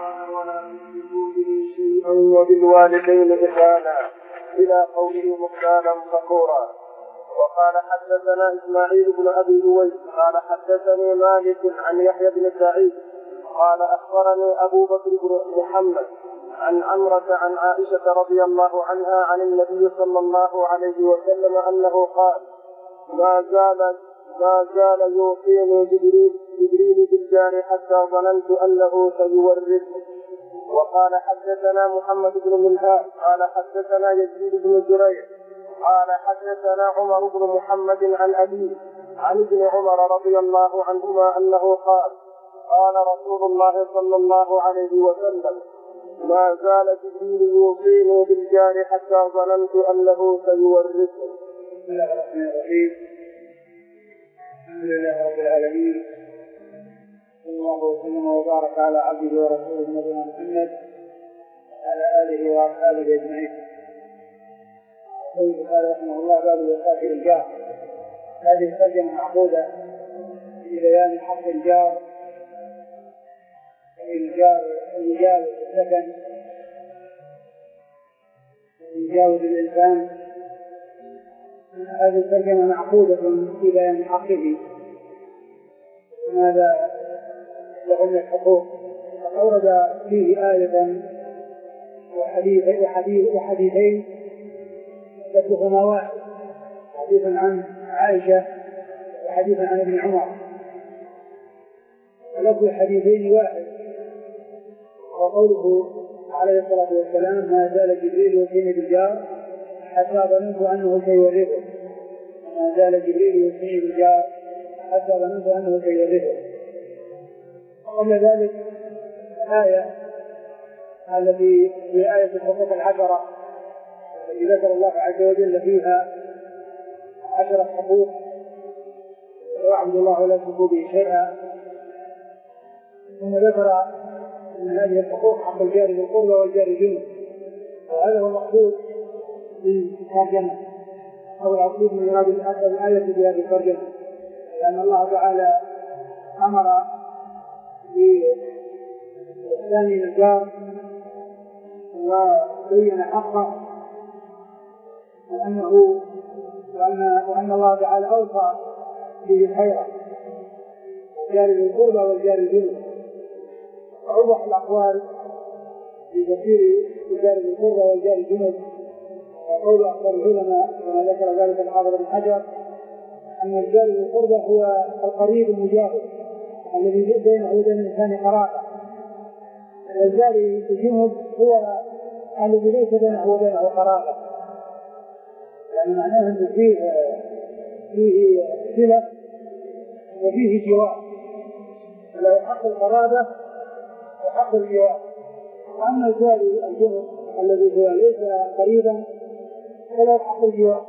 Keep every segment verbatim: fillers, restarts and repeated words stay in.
الشيطان ولا تشركوا به شيئا وبالوالدين إحسانا إلى قوله مختالا فخورا. وقال حدثنا إسماعيل بن أبي أويس قال حدثني مالك عن يحيى بن سعيد قال أخبرني أبو بكر بن محمد عن عمرة عن عائشة رضي الله عنها عن النبي صلى الله عليه وسلم أنه قال ما زال ما زال يوصيني جبريل, جبريل بالجار حتى ظننت أنه سيورثه. وقال حدثنا محمد بن منهار قال حدثنا يزيد بن جرير قال حدثنا عمر بن محمد عن أبيه عن ابن عمر رضي الله عنهما أنه قال قال رسول الله صلى الله عليه وسلم ما زال جبريل يوصيني بالجار حتى ظننت أنه سيورثه. بسم الله الرحمن الرحيم. الحمد لله رب العالمين، صلى الله وسلم وبارك على عبده ورسوله نبينا محمد وعلى آله وأصحابه أجمعين. قال رحمه الله باب الوفاة للجار. هذه الترجمة معقودة في بيان حق الجار الجار يجاوز السكن يجاوز الإنسان. هذه الترجمة معقودة في بيان حقه ماذا له من الحقوق. أورد فيه آية وحديث وحديث وحديثين لفظهما واحد، حديث عن عائشة وحديث عن ابن عمر، ولفظ الحديثين واحد. وقوله عليه الصلاة والسلام ما زال جبريل يوصيني بالجار حتى ظننت أنه سيورثه. ما زال جبريل يوصيني بالجار حتى ظننت أنه سيورثه. قبل ذلك الآية التي هي آية الحقوق العشرة التي ذكر الله عز وجل فيها عشرة حقوق واعبدوا الله ولا تشركوا به شيئا، ثم ذكر من هذه الحقوق حق الجار بالقربى والجار الجنب. وهذا هو المقصود من الترجمة أو المقصود من هذه الآية في هذه الترجمة، لأن الله تعالى أمر بإحسان الجار وبين حقه وأنه وأن, وأن الله تعالى أوصى به خيرا الجار بالقربى والجار الجنب. وأوضح الأقوال في تفسير الجار بالقربى والجار الجنب وقول أكثر العلماء كما ذكر ذلك الحافظ بن حجر أن الجار بالقربى هو القريب المجاور الذي بينه وبين الإنسان قرابة، والجار بالجنب هو الذي ليس بينه وبينه قرابة، يعني معناه أن فيه فيه صلة وفيه جوار، له حق القرابة وحق الجوار. أما الجار الجنب الذي هو ليس قريبا فله حق الجوار.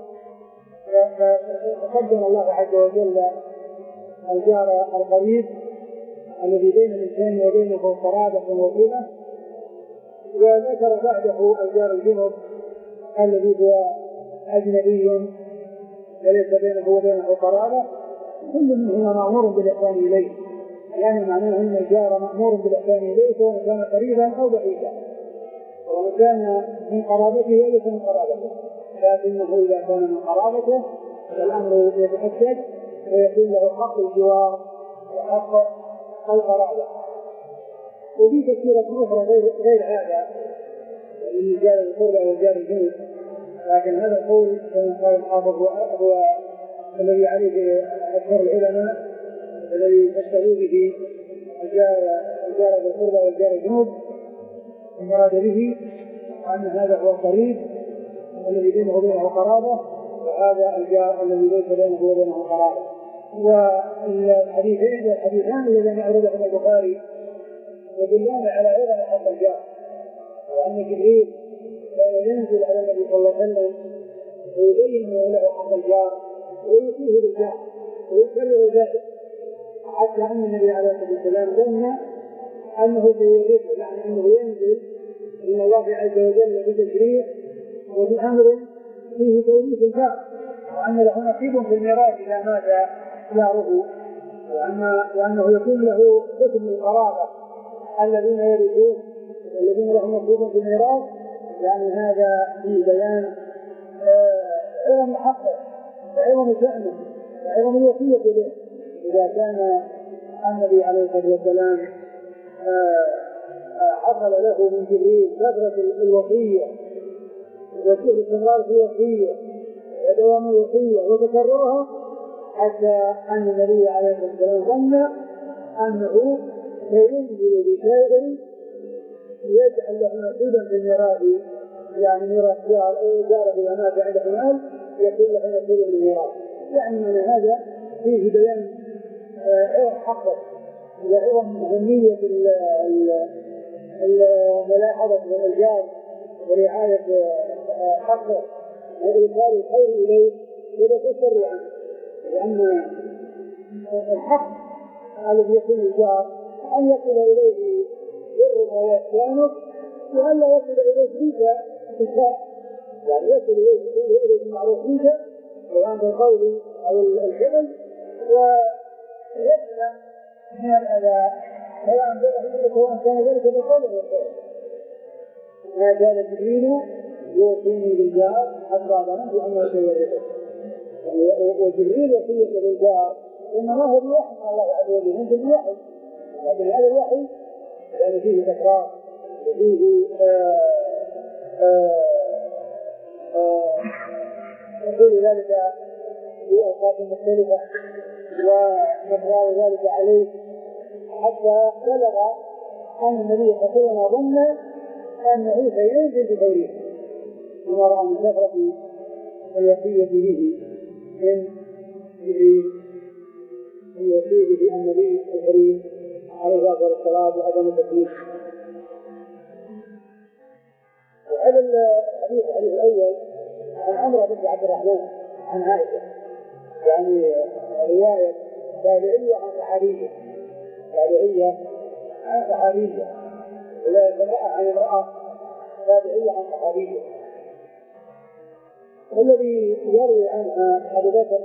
فقدم الله عز وجل الجار القريب الذي بين الإنسان وبينه قرابة وصلة، وذكر بعده الجار الجنب الذي هو أجنبي وليس بينه وبينه قرابة. كل منهما مأمور بالإحسان إليه، يعني معناه أن الجار مأمور بالإحسان إليه سواء كان قريبا أو بعيدا، ومن كان من قرابته وليس من قرابته، لكنه إذا كان من قرابته فالأمر يتحدد ويكون له حق الجوار وحق القرابة. وفي تفسيرات أخرى غير غير هذا للجار القربى والجار الجنب، لكن هذا القول كما قال الحافظ هو الذي عليه أكثر العلماء الذي تشتغل به الجار بالقربى والجار الجنب. المراد به أن هذا هو القريب الذي بينه وبينه قرابة، وهذا الجار الذي ليس بينه وبينه قرابة. والحديثين الحديثان الذين أوردهما البخاري يدلون على عظم حق الجار، وأن جبريل ينزل على النبي صلى الله عليه وسلم ويبين له حق الجار ويؤتيه للجار ويكرر ذلك، حتى أن النبي عليه الصلاة والسلام ظن أنه سيورثه، يعني أنه ينزل من الله عز وجل بتشريع وبأمر فيه توريث الجار، وأن له نصيب في الميراث إذا مات جاره، وأنه يكون له حكم القرابة الذين يرثون الذين لهم نصيب في الميراث، يعني هذا في بيان عظم حقه وعظم شأنه وعظم الوصية به. إذا كان النبي عليه الصلاة والسلام حصل له من جبريل كثرة الوصية والاستمرار في الوصية ودوام الوصية وتكررها، حتى أن النبي عليه الصلاة والسلام ظن أنه سينزل بشيء يجعل له نصيبا في الميراث، يعني ميراث جار إذا مات عنده مال يكون له نصيبا في الميراث. يعني من هذا فيه بيان عظم حقه وعظم أهمية الملاحظة والإرجاع ورعاية حقه وإيصال الخير إليه وتكسر عنه، لأن الحق الذي يكون الجار أن يصل إليه بر وإحسانه، وأن لا يصل إليه بك إساءة، يعني يصل إليه المعروف بك سواء بالقول أو الفعل، ويبدأ من الأذى سواء بالقول سواء كان ذلك بالقول أو الفعل. ما كان جبريل يوصيني بالجار حتى ظننت أنه سيورثه، وجبريل وصية بالجار إنما هو بوحي من الله عز وجل، ممكن بوحي، لكن هذا الوحي يعني فيه تكرار وفيه يقول ذلك في أوقات مختلفة وتكرار ذلك عليه، حتى بلغ أن النبي صلى الله عليه وسلم ظن أنه سينزل بخيره، ثم رأى من كثرة الوصية به من جبريل الوصية به النبي الكريم عليه أفضل الصلاة وعدم التكليف. وهذا الحديث الأول عن عمرو بن عبد الرحمن عن عائشة، يعني رواية تابعية عن صحابية، تابعية عن صحابية، ولا امرأة عن امرأة تابعية عن صحابية. والذي يروي عنها أبو بكر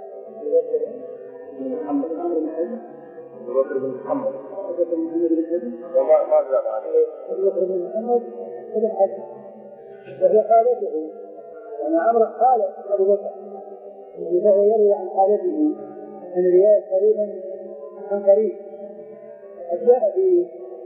بن محمد عمرو بن حزم أبو بكر بن محمد أبو بكر بن محمد بن حزم وما ما زاد عليه أبو بكر بن محمد بن حزم، وهي خالته، يعني عمرو خالد أبو بكر، فهو يروي عن خالته من رواية قريبا عن قريب. جاء في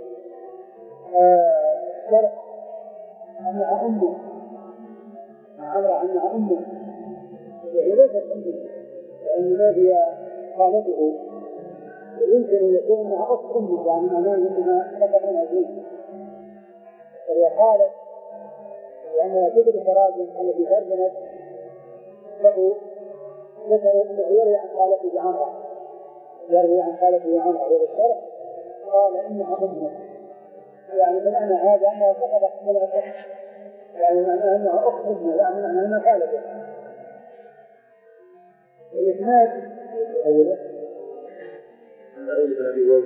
شرح أنها أمه، عمرو أنها أمه، وهي ليست أمه لأنها هي خالته، ويمكن أن يكون أنها أخت أمه، يعني معناه أنها لقب عزيز، وهي خالت لأنها تدرك راجل الذي ترجمت له ذكر أنه يروي عن خالته عمرو، يروي عن خالته عمرو، وهذا الشرح قال إنها أمه، يعني بمعنى هذا أنها سقطت من الأخت، يعني معناها أنها أخت أمه، يعني معناها أنها خالته. الإسناد أولا نعود بن أبي ويس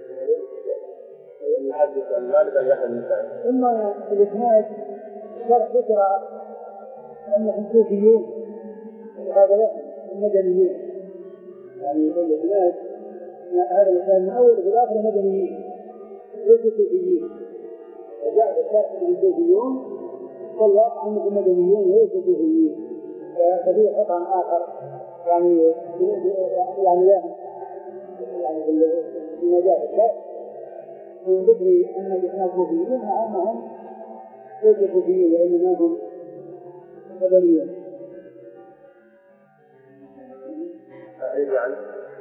يحدث عن مالك عن يحيى بن سعيد. ثم الإسناد شرح ذكر أنهم كوفيون وهذا المدنيين، يعني الإسناد هذا الإسناد من أول إلى آخر مدنيين ليسوا كوفيين، وجاء في الشرح أنهم كوفيون والواقع أنهم مدنيين ليسوا كوفيين، ففيه قطع آخر يعني يعني لا يعني في مجال الشرع من ذكر أن الإسناد كوفيين مع أنهم ليسوا كوفيين وإنما هم مدنيين. يعني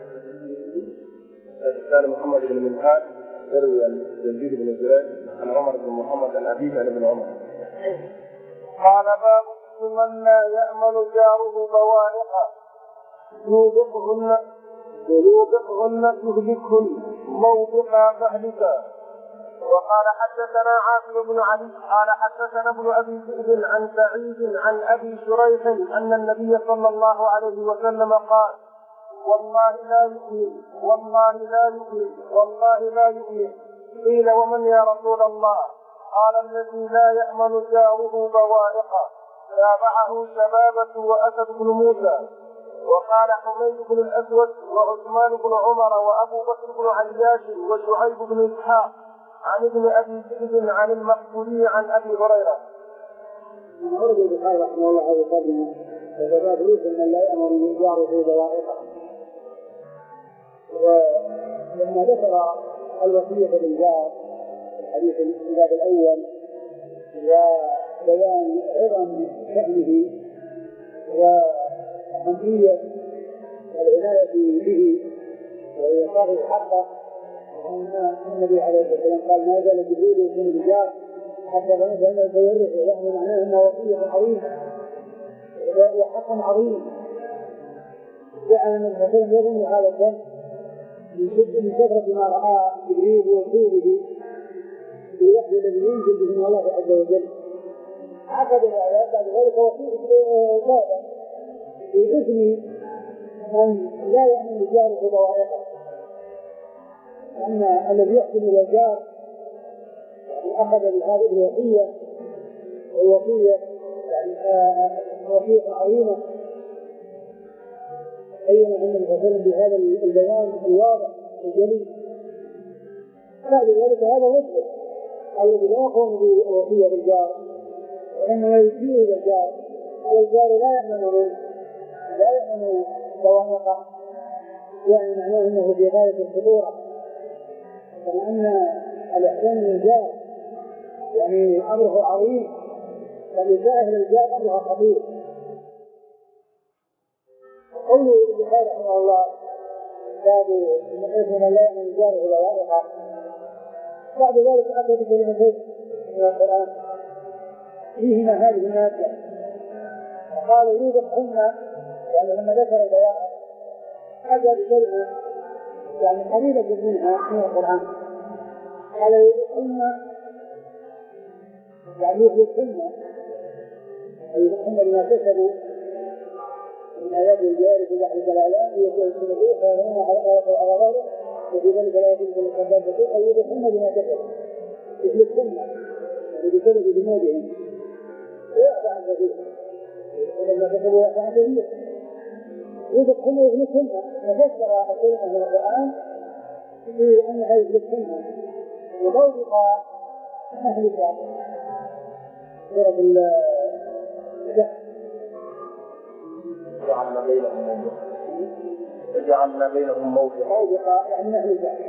كان محمد بن منهال يروي عن يزيد بن زريع عن عمر بن محمد عن أبيه عن ابن عمر. قال باب من لا يأمن جاره بوائقا يوبقهن يوبقهن يهلكهن موبقا فاهلكا. وقال حدثنا عاصم بن علي قال حدثنا ابن ابي ذئب عن سعيد عن ابي شريح ان النبي صلى الله عليه وسلم قال والله لا يؤمن والله لا يؤمن والله لا يؤمن. قيل ومن يا رسول الله؟ قال الذي لا يأمن جاره بوائقا. تابعه شبابة وأسد بن موسى. وقال حميد بن الأسود وعثمان بن عمر وأبو بكر بن عياش وشعيب بن إسحاق عن ابن ابي ذئب عن المقبولي عن ابي هريره. ورد البخاري رحمه الله هذه الترجمه وكذا دروس من لا يامر بالجار في ذوائقه. ولما ذكر الوصيه بالجار الحديث الباب الاول وبيان عظم شأنه وأهمية العناية به وإيقاظ الحق، وأن النبي عليه الصلاة والسلام قال ما زال جبريل يكون بالجار حتى ظننت أنه سيرثه، يعني معناه أنه وصية عظيمة وحق عظيم. جعل النبي صلى الله عليه وسلم يظن هذا الدم من كثرة ما رأى جبريل يوصي به بالوحي الذي ينزل به من الله عز وجل. عقد الآيات بعد ذلك وصية زادة بإذن من لا يأمن الجار بضوائقه، أن الذي يحسن إلى الجار أخذ بهذه الوصية والوصية يعني وصية عظيمة أيضا النبي صلى الله عليه وسلم بهذا البيان الواضح الجليل. بعد ذلك هذا مسلم الذي لا يقوم بوصية بالجار وإنما يشير إلى الجار، والجار لا يأمن منه لا يأمن ضوائقه، يعني معناه أنه في غاية الخطورة، كما أن الإحسان للجار يعني أمره عظيم، فلسائه للجار أمرها خطير. قوله البخاري رحمه الله باب من لا يأمن الجار بضوائقه، بعد ذلك أتى بكلمتين من القرآن فيهما هذه المادة، فقال يوجد حمى، يعني لما ذكر البوائق أتى بكلمة يعني قريبة منها من القرآن، قال يوجد حمى يعني يوجد حمى أي الحمى لما كسبوا من آيات الجار في بحر الجلالان يقول السنة فيرون على أغراضه وفي ذلك لا يجب أن يتكبر أي يوجد حمى لما كسبوا مثل الحمى بسبب ذنوبهم ويعفى عن كثير، ولما كتبوا يعفى عن كثير يوجد حمى يغلقهم. ففسر الكلمة من القرآن بأنها يغلقهم وضوء أهل سورة الكهف جعلنا بينهم موبقا جعلنا بينهم موبقا يعني أهل الكهف.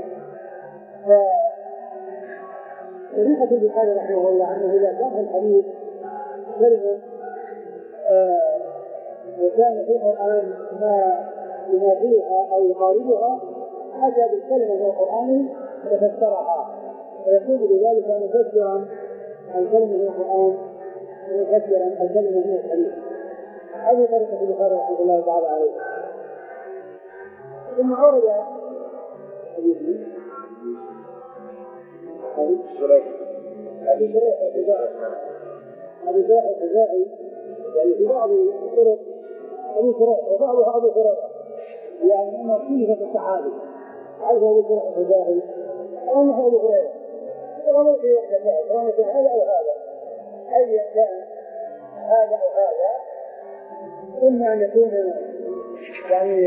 طريقة البخاري رحمه الله أنه إذا كان الحديث كلمة آه وكان في القرآن ما ينافيها أو يقاربها أتى بالكلمة من القرآن وفسرها، ويكون بذلك مفسرا الكلمة من القرآن ومفسرا الكلمة من الحديث. هذه طريقة البخاري رحمه الله تعالى عليه. ثم عرض حديث أبي شريح أبي شريح الخزاعي أبي شريح الخزاعي يعني في بعض الطرق أبي شريح وبعضها أبو هريرة، يعني أنه صيغة الصحابي عايز أبي شريح الخزاعي أو أنه أبو هريرة وما في وقت وما في هذا أو هذا أي كان هذا أو هذا، إما أن يكون يعني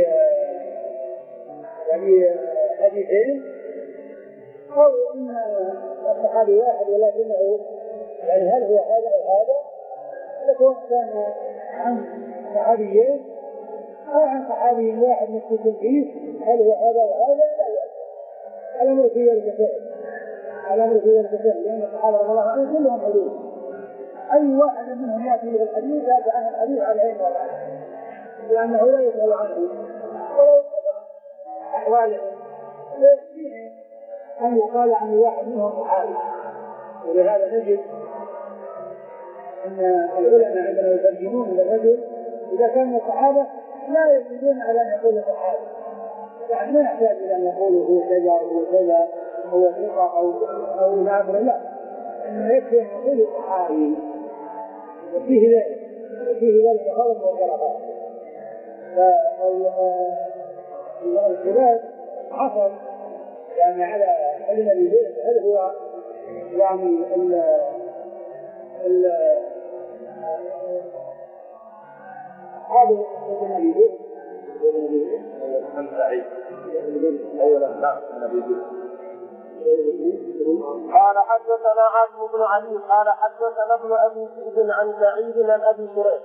يعني حديثين أو إن الصحابي واحد ولكنه يعني هل هو هذا أو هذا، يكون كان عن صحابيين أو عن صحابي واحد مكتوب فيه هل هو هذا أو هذا، الأمر في ذلك فعل الأمر في ذلك فعل لأن الصحابة رضي الله عنهم كلهم حديث، أي واحد منهم يأتي بالحديث هذا عن الحديث على العين والرأس، لأنه لا يسأل عنه ولا يسأل أحوالهم، ويكفيه أن يقال عن واحد منهم صحابي. ولهذا نجد أن العلماء عندما يترجمون للرجل إذا كان الصحابة لا يجدون على أن يقول صحابي، يعني ما يحتاج إلى أن يقولوا هو كذا أو كذا هو ثقة أو أو نعبر، لا، إنه يكفي أن يقول صحابي وفيه ذلك وفيه ذلك خلق وخلقات. فالخلاف حصل يعني على علم البيت هل هو يعني ال ال هذا علم البيت من سعيد أولا نعم من أبي بكر قال حدثنا عاصم بن علي قال حدثنا ابن ابي ذئب عن سعيد عن ابي شريح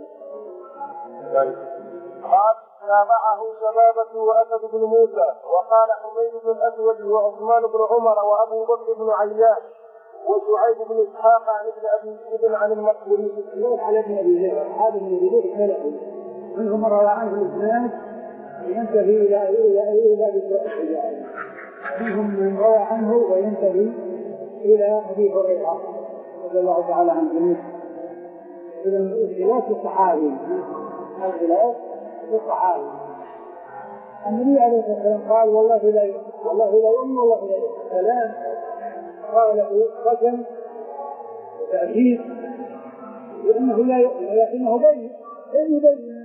قال تابعه شبابة واسد بن موسى وقال حميد بن الاسود وعثمان بن عمر وابو بكر بن عياش وشعيب بن اسحاق عن ابن ابي ذئب عن المقبولي على ابن ابي ذئب هذا ابن ابي ذئب ثلاثه منهم روى عنه الاسناد ينتهي الى الى الى ابي شريح منهم من روى عنه وينتهي إلى أبي هريرة رضي الله تعالى عنه جميعا. إذا الخلاف الصحابي الخلاف الصحابي النبي عليه الصلاة والسلام قال والله لا والله لا يؤمن والله لا يؤمن كلام قاله قسم وتأكيد لأنه لا يؤمن ولكنه بين بين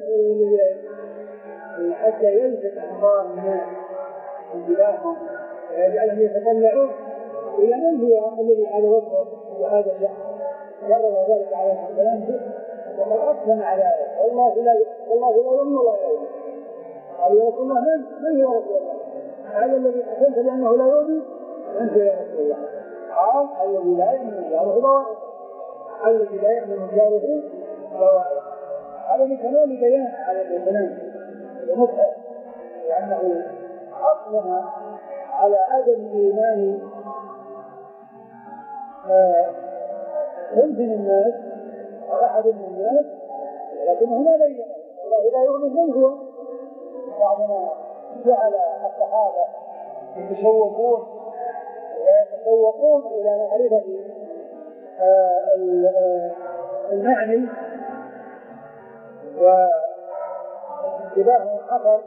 بين حتى يلفت أنظار الناس انتباههم ويجعلهم يتطلعون إلى من هو الذي على وجهه وهذا جرب ذلك على الكلام وقد أقسم على ذلك والله لا والله لا يؤمن ولا يؤمن قال يا رسول الله من من هو رسول الله هذا الذي قلت بأنه لا يؤمن من هو يا رسول الله قال الذي لا يؤمن جاره ضوائر الذي لا يؤمن جاره ضوائر هذا من كلام بيان على الكلام ومفهوم لأنه أقسم على عدم إيمان خمس من الناس أو أحد من الناس لكنه ما بين الله لا يؤمن من هو بعضنا جعل الصحابة يتشوقون ويتشوقون إلى معرفة المعني وانتباههم الخطر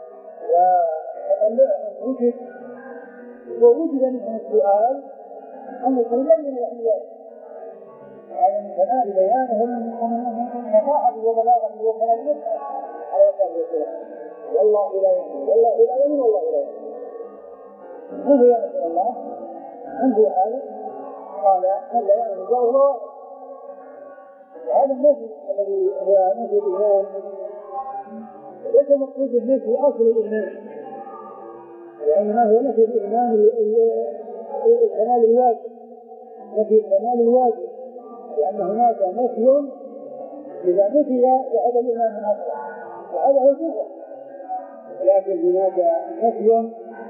وتطلعهم وجد ووجد منهم السؤال أن يكون لين الأحياء هذا من كمال بيانهم من مصاحب وبلاغة وكلام المسألة على يسأل الرسول والله لا يؤمن والله لا يؤمن والله لا يؤمن من هو يا رسول الله؟ من هو هذا؟ قال من لا يؤمن الله هو هذا النفي الذي هو نفي الإيمان ليس مقصود النفي أصل الإيمان وإنما هو نفي الإيمان الكمال الواجب نفي الكمال الواجب لأن هناك نفي إذا نفي فهذا الإيمان من أصله وهذا هو الكفر لكن هناك نفي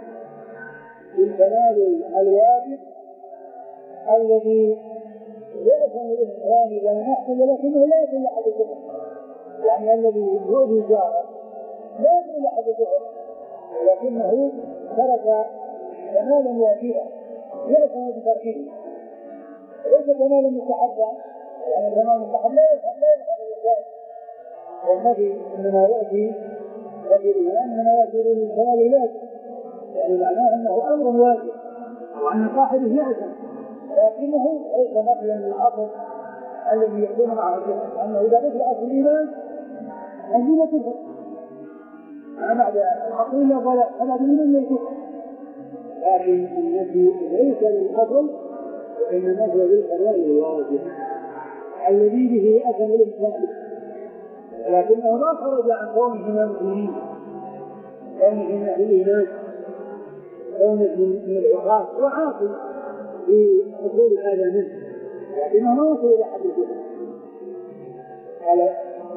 بالكمال الواجب الذي يأثم الإنسان إذا نحن ولكنه لا يكون أحد الكفر يعني الذي يؤذي جاره لا يكون أحد الكفر ولكنه ترك كمالا واجبا يأثم بتركه ليس كمالا مستحبا يعني الكمال المستحب لا يفعل ذلك والنبي إنما يأتي نبي الإيمان إنما يأتي بالكمال الواجب يعني معناه أنه أمر واجب وأن صاحبه يأثم لكنه ليس نقلا للأصل الذي يكون معه الكفر لأنه إذا قلت أصل الإيمان أنزل كفر أنا بعد العقيدة فلا دين من الكفر لكن النفي ليس للأصل وإنما هو بالكمال الواجب الذي به أثم الإنسان لكنه ما خرج عن قومه من المسلمين قومه من أهل الإيمان قومه من العقاب وعاقل في حصول هذا منه لكنه ما وصل إلى حد الكفر قال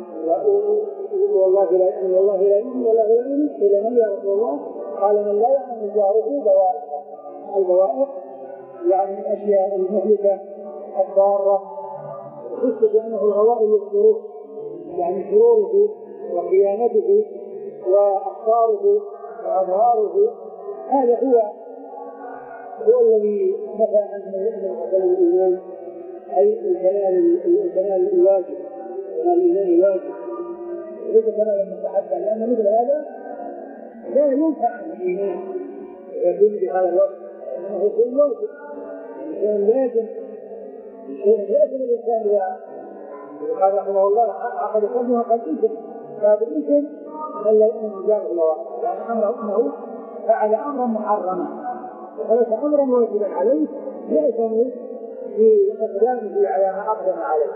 والله لا يؤمن والله لا يؤمن والله لا يؤمن إلى من يا رسول الله قال من لا يؤمن جاره بوائق البوائق يعني الأشياء المهلكة الضارة خصوصا بأنه الغوائل والشرور يعني شروره وخيانته وأخطاره وأضراره هذا هو هو الذي نفى عنه من الإيمان أي الكمال الكمال الواجب كمال الإيمان الواجب ليس كمالا مستحبا لأن مثل هذا لا ينفع عن الإيمان يكون بهذا الوقت لأنه شيء واجب شيء لازم شيء لازم الإنسان بها قال رحمه الله عقد قلبه قد إنسان فهذا الإنسان من لا يؤمن بجاره الله يعني أمره أنه فعل أمرا محرما وليس أمرا واجبا عليه يأثم في إقدامه على ما أقدم عليه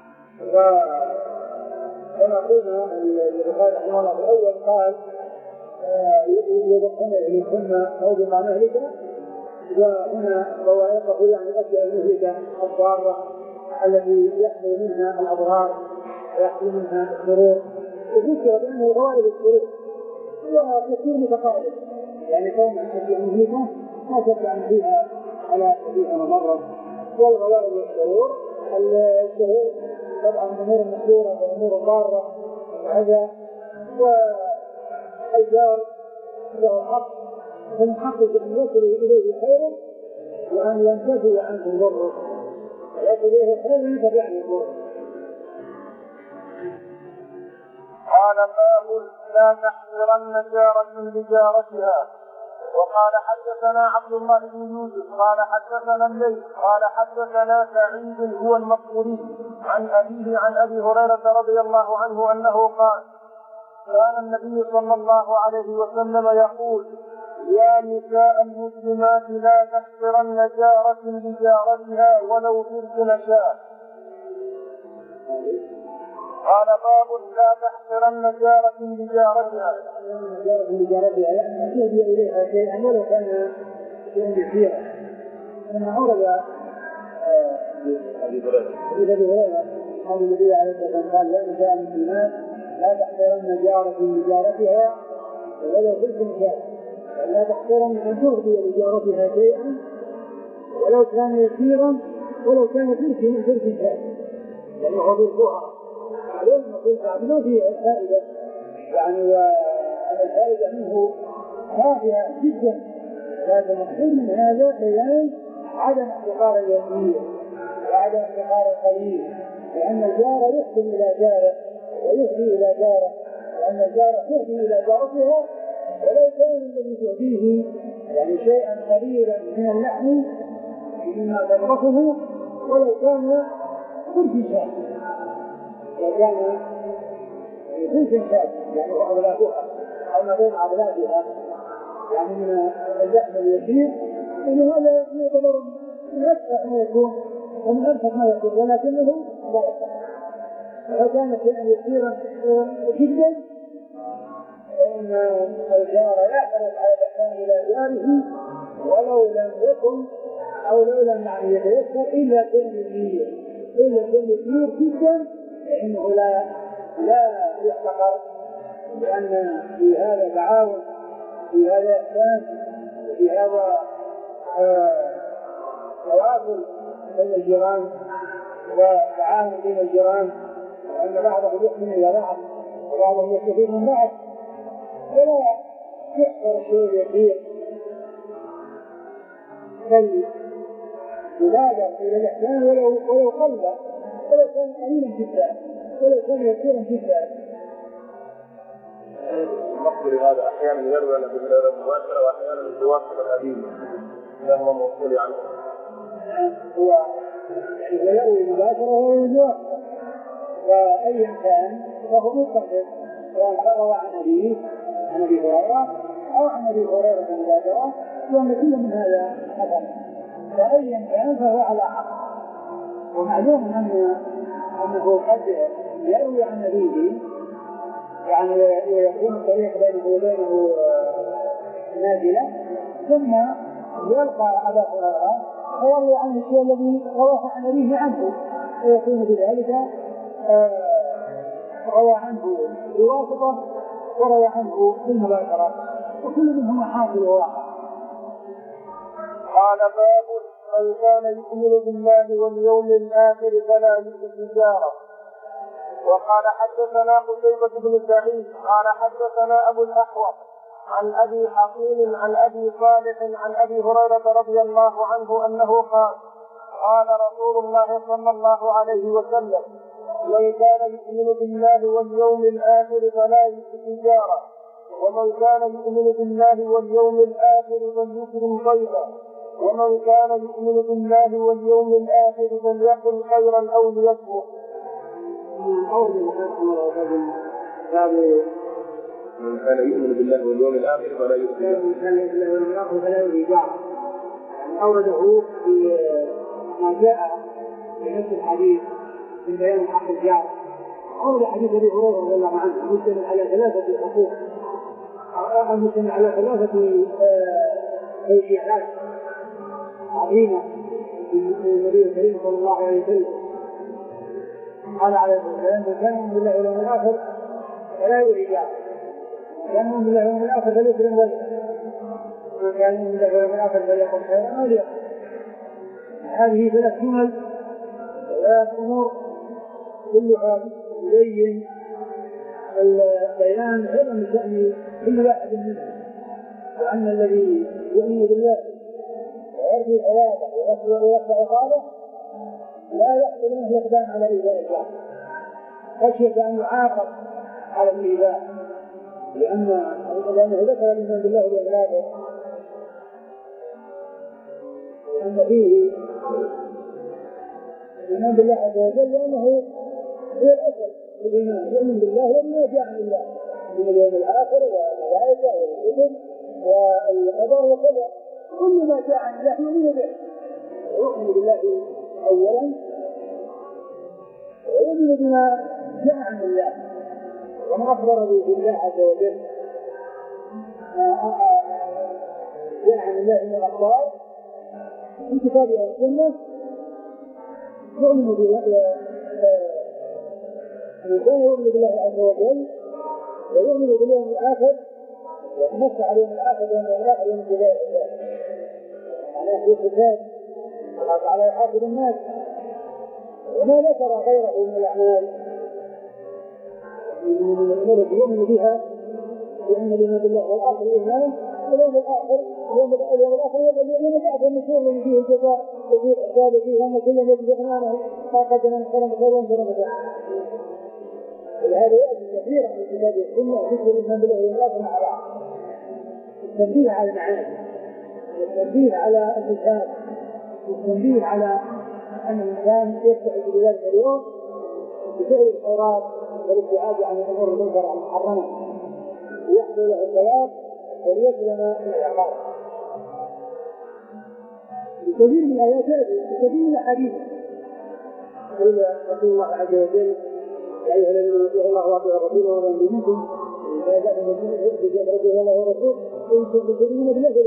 وكما قلنا البخاري رحمه الله الأول قال يضحون يمكن أو بمعنى هلكة، وهنا ضوائقه يعني الأشياء المهلكة الضارة التي يحصل منها الأضرار ويحصل منها الشرور، وذكر بأنه غوائب الشرور وكثير متقارب، يعني كون الأشياء المهلكة ما شك أن فيها على فيها مضرة، والغوائب الشرور الشرور طبعا أمور مشهورة وأمور ضارة وهذا، والجار له حق من حقه أن يصل إليه خيرا وأن ينتفي عنه ضره، ويصل إليه خيرا ينتفي عنه ضره. قال باب لا تحقرن جارة لجارتها. وقال حدثنا عبد الله بن يوسف قال حدثنا الليث قال حدثنا سعيد هو المقبوري عن أبيه عن أبي هريرة رضي الله عنه أنه قال كان النبي صلى الله عليه وسلم يقول يا نساء المسلمات لا تحقرن جارة لجارتها ولو فرد شاء. قال باب لا تحقرن جارة لجارتها. جارة لجارتها يعني تهدي إليها شيئا ولو كان شيئا كثيرا. أنا أورد أبي هريرة قال النبي عليه الصلاة والسلام قال يا نساء المسلمات لا تحقرن جارة لجارتها ولو فرد شاء، لا تحقرن أن تهدي لجارتها شيئا ولو كان يسيرا ولو كان فرد فرد شاء، يعني هو بالظهر عليهم نقول ما فيه فائدة، يعني والفائدة منه كافية جدا، لكن المقصود من هذا بيان عدم احتقار اليمين وعدم احتقار القليل، لأن الجار يحسن إلى جاره ويهدي إلى جاره، لأن الجار يهدي إلى جارتها ولو كان الذي تهديه يعني شيئا قليلا من اللحم مما تدركه ولو كان كل شيء وكان كل شيء يعني وأولادها أو ما بين أولادها يعني من اللحم اليسير، ولهذا يعتبر من أسفل ما يكون ومن أنفق ما يكون، ولكنه بركة. لو كان شيئا يسيرا جدا فإن الجار يحرص على الإحسان إلى جاره ولو لم يكن أو لو لم يعني يتيسر إلا كان يسير إلا كان يسير جدا، فإنه لا لا يحتقر، لأن في هذا تعاون في هذا إحسان في هذا تواصل بين الجيران وتعاون بين الجيران، وأن بعضهم يحسن إلى بعض وبعضهم يستفيد من بعض، ولا يحضر الشيء يسير بل يبادر إلى الإحسان ولو ولو قل ولو كان قليلا جدا ولو كان يسيرا جدا. المقبول هذا أحيانا يروى له بالغير مباشرة وأحيانا يواصل الأدين لهما موصول عنه. هو يعني يروي مباشرة وهو يواصل، وأيا كان فهو مستقبل، سواء روى عن أبيه عن أبي هريرة أو عن أبي هريرة مباشرة، لأن كل من هذا حسن، فأيا كان فهو على حق. ومعلوم أن أنه قد يروي عن أبيه يعني يكون الطريق بينه وبينه نازلة، ثم يلقى أبا هريرة فيروي عنه الشيء الذي رواه عن أبيه عنه، ويكون بذلك روى عنه بواسطة وروى عنه بالمباشرة، وكل منهما حاصل وواقع. قال باب من كان يؤمن بالله واليوم الآخر فلا يؤذي جاره. وقال حدثنا قتيبة بن سعيد قال حدثنا أبو الأحوص عن أبي حقيل عن أبي صالح عن أبي هريرة رضي الله عنه أنه قال قال رسول الله صلى الله عليه وسلم من كان يؤمن بالله واليوم الآخر فلا يؤذي جاره، ومن كان يؤمن بالله واليوم الآخر فليكرم ضيفه، ومن كان يؤمن بالله واليوم الآخر فليقل خيرا أو ليصمت. من كان يؤمن بالله واليوم الآخر فلا يؤذي جاره. أورده في ما جاء في نفس الحديث من بيان حق الجار. أورد حديث أبي هريرة رضي الله عنه مسلم على ثلاثة حقوق المسلم على ثلاثة توجيهات عظيمة من النبي الكريم صلى الله عليه وسلم. قال عليه الصلاة والسلام: من كان يؤمن بالله واليوم الآخر فلا يؤذيه، كان يؤمن بالله واليوم الآخر فليكرم وجهه، ومن كان يؤمن بالله واليوم الآخر فليقل خيرا أو ليصمت. هذه ثلاث جمل، ثلاث أمور كلها تبين البيان عظم شأن كل واحد منهم، وأن الذي يؤمن بالله ويرجو عباده ويخشى عقابه لا يحصل منه يقدام على إيذاء الله خشية أن يعاقب على الإيذاء، لأن لأنه ذكر الإيمان بالله واليوم الآخر أن فيه الإيمان بالله عز وجل، لأنه هو الأصل في الإيمان، يؤمن بالله وما جاء عن الله من اليوم الآخر والملائكة والكتب والقدر وكذا، كل ما جاء عن الله يؤمن به، يؤمن بالله أولا ويؤمن بما جاء عن الله وما أخبر به الله عز وجل ما جاء عن الله من الأخبار في كتابه والسنة. يؤمن بالله من كان يؤمن بالله عز وجل ويؤمن باليوم الآخر ويتمسك على اليوم الآخر لأن اليوم الآخر يوم الجزاء على في حساب على يحاسب الناس، وما ذكر غيره من الأعمال من الأمور التي يؤمن بها، لأن الإيمان بالله والآخر الإيمان واليوم الآخر اليوم الآخر يوم بعد النشور الذي فيه الجزاء وفيه الحساب وفيه أن كل الذي يغنانه ما قدم من خير خير وانزل مثلا. ولهذا يأتي كثيرا من كتاب السنة ذكر الإيمان بالله واليوم الآخر مع بعض، التنبيه على المعاني والتنبيه على الحساب والتنبيه على أن الإنسان يستحق بذلك اليوم بفعل الخيرات والابتعاد عن الأمور المنكرة المحرمة ويحصل له الثواب وليسلم من العقاب. بكثير من الآيات بكثير من الأحاديث قال رسول الله عز وجل: يا أيها الذين آمنوا اطيعوا الله وأطيعوا الرسول ولا يلزمكم إذا جاءكم رسول رسول الله ورسول إن كنتم تؤمنون بالله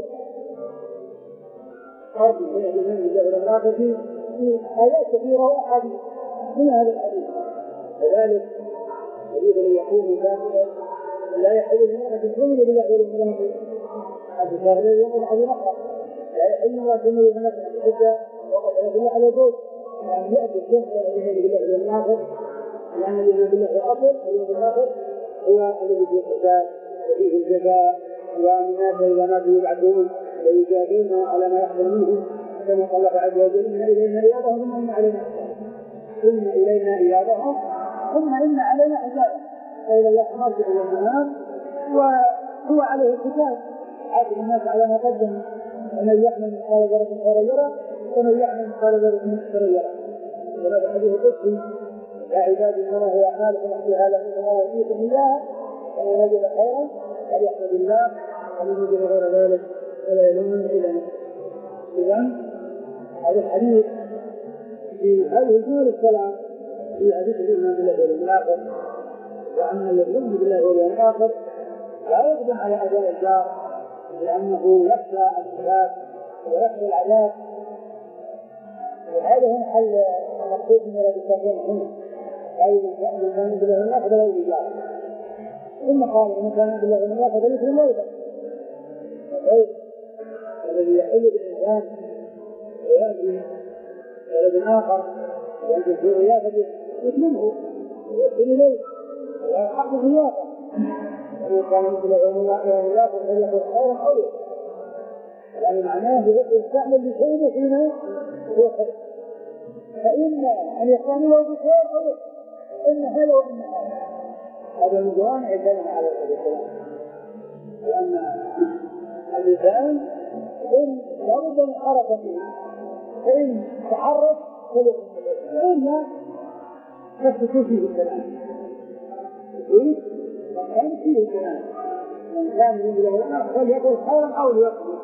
أرض الإيمان بالله واليوم الآخر في آيات كثيرة وأحاديث من هذا الحديث. وذلك يجب أن يكون كافرا لا يحل لمن تؤمن بالله واليوم الآخر هذا صار له يوم العظيم أخر، لا يحل ما تؤمن بالله حتى وقد الله على ذلك يعني يأتي الشخص الذي يؤمن بالله واليوم الآخر، لأن الإيمان بالله الآخر واليوم الآخر هو الذي فيه الحساب وفيه الجزاء، والناس إذا ماتوا يبعثون ويجازون على ما يحصل منهم، كما قال الله عز وجل: إن إلينا إيابهم ثم إن علينا إن إلينا إيابهم ثم إن علينا حسابهم. فإلى الله مرجع والمآب وهو عليه الحساب، حاسب الناس على ما قدم، ومن يعمل مثقال ذرة خيرا يره ومن يعمل مثقال ذرة شرا يره. وهذا حديث قدسي: يا عبادي إنما هي أعمالكم أحصيها لكم ثم أوفيكم إياها فمن وجد خيرا فليحمد الله ومن وجد غير ذلك فلا يلومن إلا نفسه. إذن هذا الحديث في هذه الجمل السلام في حديث الإيمان بالله واليوم الآخر، وأن الذي يؤمن بالله واليوم الآخر لا يقدم على أداء الجار لأنه يخشى الحساب ويخشى العذاب. وهذا هو محل المقصود من الذي تكون هنا، أي من كان بالله واليوم الآخر لا يؤذي جاره. ثم قال: ومن كان بالله واليوم الآخر فليكرم وجهه. الذي يحل بالإنسان ويأتي ولد آخر ويأتي في ضيافته يكرمه ويأتي إليه ويحق ضيافه، ومن كان بالله واليوم الآخر فليقل خيرا أو ليصمت. يعني معناه يستعمل بشيء فيما هو خير، فإما أن يستعمله بخير أو يصمت، إما هذا وإما هذا. هذا من جوامع الكلمة على السلام، لأن اللسان إن لابد من حركة فيه، فإن تحرك فليكن وإلا تسكت فيه الكلام، يريد أن فيه الكلام. من كان يريد له فليقل خيرا أو ليصمت.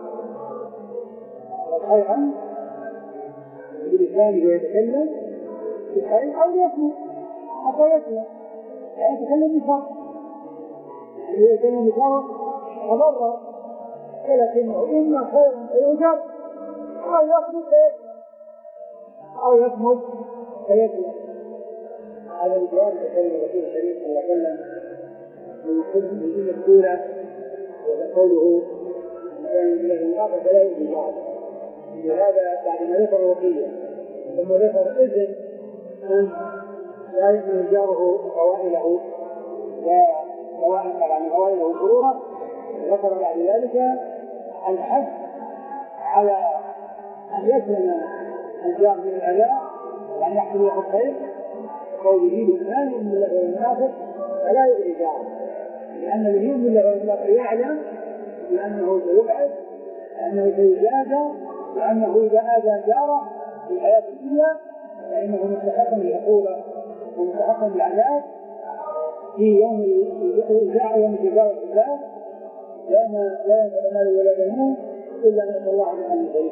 خيرا بلسانه ويتكلم بخير أو ليصمت حتى يسمع، يعني يتكلم بشر، يتكلم بشر تضرر، ولكنه إما خير فيؤجر أو يصمد فيسلم أو يصمد فيسلم. هذا الجواب تكلم الرسول الشريف صلى الله عليه وسلم من حكم الدين السورة وقوله كان له الآخر فلا يؤذي بعض. لهذا بعد ما ذكر الوصية ثم ذكر إذن أن لا يؤمن جاره قوائله وقوائل طبعا قوائله شرورا، ذكر بعد ذلك الحث على أن يسلم الجار من الأذى وأن يحصل له الخير، قوله بالإيمان يؤمن بالله والمنافق فلا يؤذي جاره، لأن الذي يؤمن بالله والمنافق يعلم بأنه سيبعث، لأنه سيجازى، لأنه إذا آذى جاره في الحياة الدنيا فإنه مستحق للعقوبة ومستحق للعذاب في يوم الجزاء يوم الجزاء والحساب، لأن لا ينفع مال ولا بنون إلا من الله عز وجل.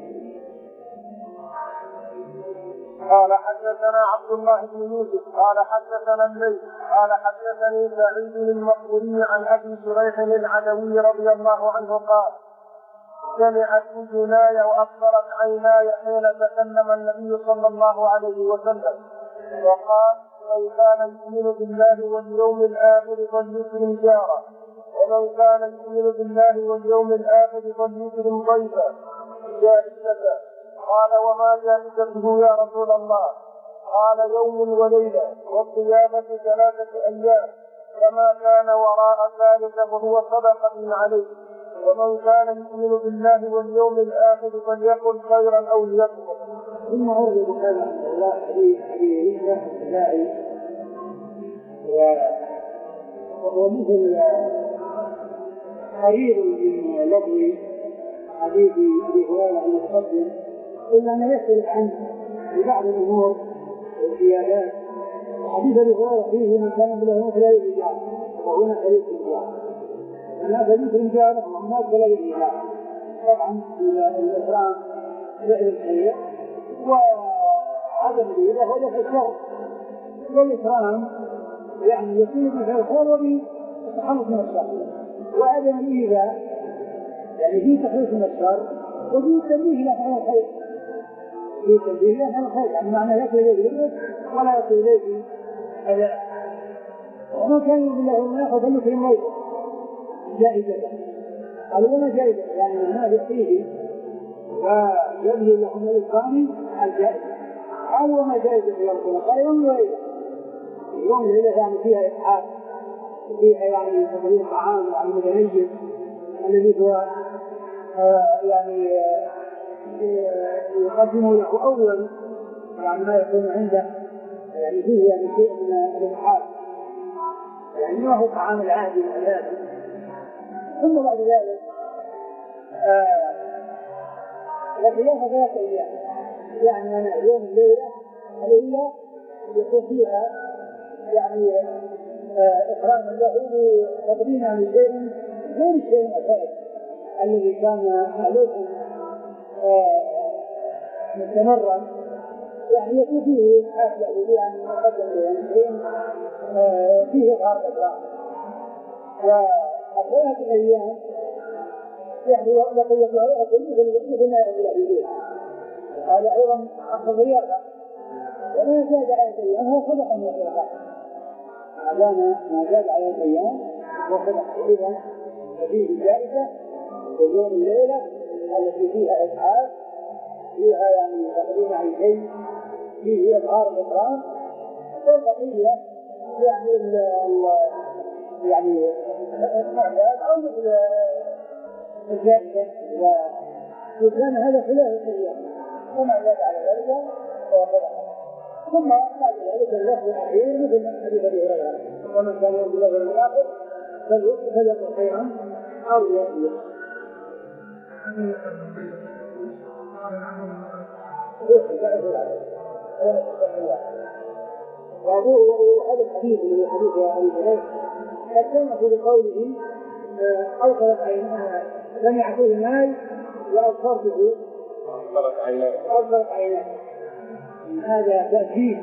قال حدثنا عبد الله بن يوسف قال حدثنا الليث قال حدثني سعيد المقبوري عن ابي شريح العدوي رضي الله عنه قال سمعت اذناي وابصرت عيناي حين تكلم النبي صلى الله عليه وسلم وقال من كان يؤمن بالله واليوم الاخر فليكرم جاره ومن كان يؤمن بالله واليوم الاخر فليكرم ضيفه جائزته. قال وما جائزته يا رسول الله؟ قال يوم وليلة والصيامة ثلاثة أيام، فما كان وراء ذلك فهو صدقة عليه، ومن كان يؤمن بالله واليوم الآخر فليقل خيرا أو ليصمت. ثم أورد البخاري رحمه الله حديث أبي هريرة الخزاعي وهو مثل قريب من لفظ حديث أبي هريرة المتقدم، إلا أن يختلف عنه ببعض الأمور والزيادات. حديث أبي هريرة فيه من كان بالله فلا يؤذي جاره، وهنا حديث الجار، هناك حديث الجار وهناك فلا يؤذي جاره. طبعا الإكرام فعل الخير وعدم الإيذاء هو في الشر، والإكرام يعني يكون بفعل الخير وبالتخلص من الشر، وعدم الإيذاء يعني فيه تخلص من الشر وفيه تنبيه إلى فعل الخير، في تنبيه إلى فعل الخير، يعني معنى يصل إليه بالرزق ولا يصل إليه أذى. وما كان بالله وما يأخذ فليكرم ضيفه جائزة. قالوا وما جائزة؟ يعني معناه يعطيه ويبذل لهم الإكرام الجائزة. قالوا وما جائزة يا رسول الله؟ قال يوم وليلة، يوم وليلة يعني فيها إسعاف، فيها يعني تقديم طعام يعني متنيز الذي هو آه يعني آه يقدم له أول يعني ما يكون عنده، يعني فيه يعني شيء من الإسعاف، يعني ما هو طعام العادي العادي. ثم بعد ذلك الخلافة ثلاثة أيام، يعني أنا يوم الليلة الليلة يكون فيها يعني إكراما له بتقديمه لشيء غير الشيء الأساسي الذي كان مألوفا مستمرا، يعني يكون فيه حافلة يعني مقدم لأمرين فيه إظهار الإكرام. وثلاثة الأيام يعني بقية الله مثل ما يقول أبيه، هذا أيضا أخذ رياضة وما زاد على الأيام هو صدق من الصدقات، ما زاد على الأيام هو صدق. إذن فيه جائزة في يوم الليلة التي فيها إسعاف، فيها يعني تقديم عن شيء، فيه إظهار الإكرام، والبقية يعني ال يعني المعتاد أو مثل الجائزة وكان هذا خلاف الأيام، وما زاد على ذلك فهو صدقة. ثم بعد ذلك اللفظ الأخير مثل حديث أبي هريرة ومن كان يؤمن بالله واليوم الآخر فليقل خيرا أو ليصمت. وهذا الحديث من حديث أبي هريرة قد كان في قوله أوصلت عيناه لم يعطيه المال وأبصرته أبصرت عيناه. هذا تأكيد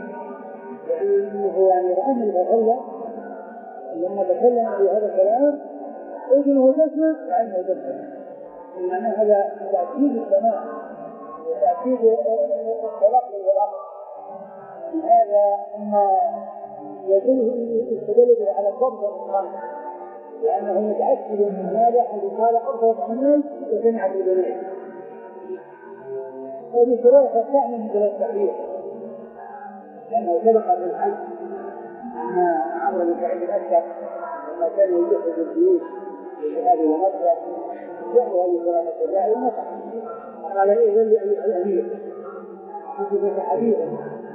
لأنه يعني رأى من تكلم لما تكلم في هذا الكلام أذنه تسمع وعينه تسمع، لأن هذا تأكيد السماع وتأكيد التلقي والأخذ. هذا ما يدل يستدل على الضبط والإتقان، لأنه متأكد من هذا الذي قال أرفض عنه وسمع بذنوبه. هذه شروط الثانية من ثلاث تحرير، لأنه سبق في الحج أن عمرو بن سعيد الأشهر لما كان يجهز الجيوش لجهاد ومكة جاءوا هذه ثلاثة أشياء ومكة، قال إيه ذل أيها الأمير كتب حديثا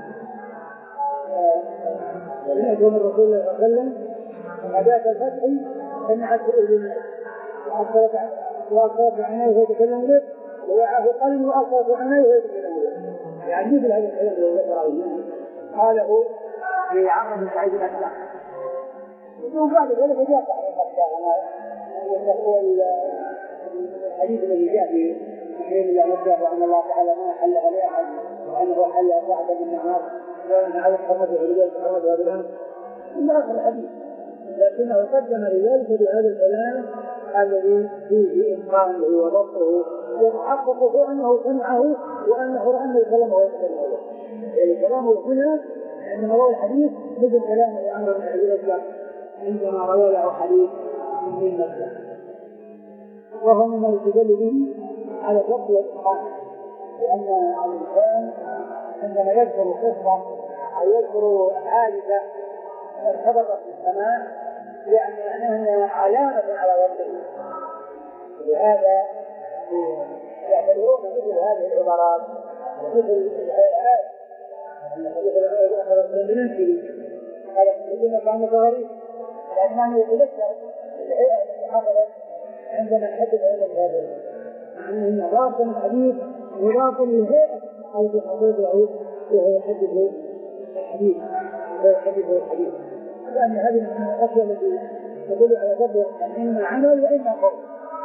سمعت من رسول الله صلى الله عليه وسلم غداة الفتح سمعت أذنه وأصرت عينيه وهو يتكلم به ووعاه قلبي وأصرت عينيه وهو يتكلم به. يعني مثل هذا الكلام الذي ذكره قاله في عمرو بن سعيد الأشهر. وبعد ذلك جاء صحيح هو الحديث الذي جاء في تحريم الله نفسه وأن الله تعالى ما حل عليه أحد وأنه حل صعدا من النار وأن على حرمته رجال حرمته بالأمس إلا آخر الحديث، لكنه قدم لذلك بهذا الكلام الذي فيه إتقانه وضبطه وتحققه أنه سمعه وأنه رأى أنه كلامه ويتكلم به. يعني كلامه هنا عندما روى الحديث مثل كلامه عمرو بن سعيد الأشهر عندما روى له حديث من مكة، وهو مما يستدل به على الضبط والإتقان، لأن الإنسان عندما يذكر قصة أو يذكر حادثة ارتبطت بالسماع يعني أنها علامة على ضبطه. لهذا يعتبرون مثل هذه العبارات مثل الهيئات مثل الهيئات بننسل قال الذين كانوا غريب، لأنه يتذكر الهيئة التي حصلت عندما حدث هذا الهدف أنه ضابط الحديث وضابط الهيئة التي حصلته وهو يحدث الحديث ويحدث الحديث، لأن هذه من الأشياء التي تدل على ضبط إما عمل وإما قول.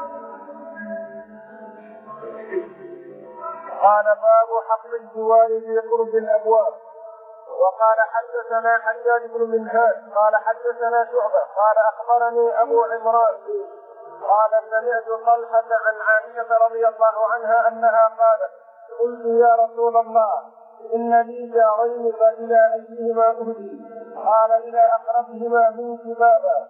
قال باب حق الجوار في قرب الأبواب. وقال حدثنا حجاج بن منهال قال حدثنا شعبة قال أخبرني أبو عمران قال سمعت طلحة عن عائشة رضي الله عنها أنها قالت قلت يا رسول الله إن لي جارين فإلى أيهما أهدي؟ قال إلى أقربهما منك بابا.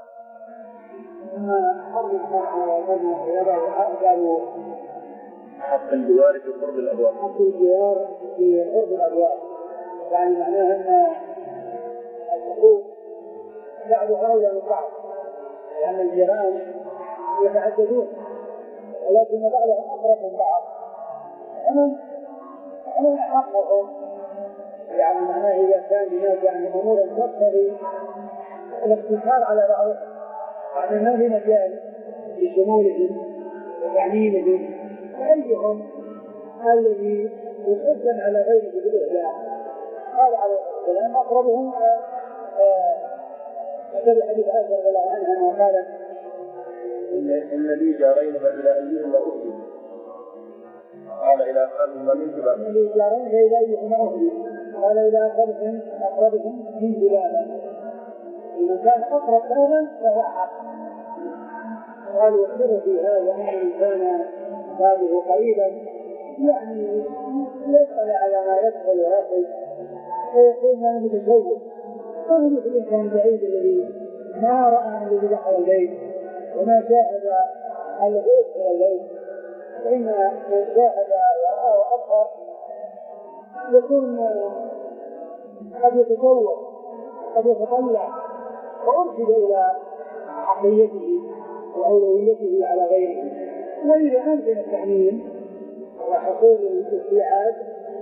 حق الجوار في قرب الأبواب. حق الجوار في قرب الأبواب يعني معناها أن الحقوق بعضها أولى من بعض، لأن الجيران يتعددون ولكن بعضهم أقرب من بعض. أنا أنا حقهم يعني معناه إذا كان هناك يعني أمور تقتضي الاقتصار على بعضهم، يعني ما في مجال لشمولهم وتعميمهم، فأيهم الذي يقدم على غيره بالإهلاك. قال عليه السلام أقربهم مثل حديث عائشة رضي الله عنها وقالت إن لي جارين فإلى أيهما أهدي؟ قال إلى أقربهما منك بابا. إن لي جارين فإلى أيهما أهدي؟ قال إلى أقربهم أقربهم منك بابا. إذا كان أقرب بابا فهو حق. قالوا يخبر في هذا أن كان بابه قريبا يعني يسأل على ما يدخل ويخرج ويقول ما متزوج، فهو مثل الإنسان البعيد الذي ما رأى الذي دخل البيت وما شاهد الذي يدخل البيت، فإن من شاهد ورآه أكثر يكون قد يتزوج قد يتطلع وأرشد إلى عقليته وأولويته على غيره. وإذا أمكن التعميم وحصول الاستيعاب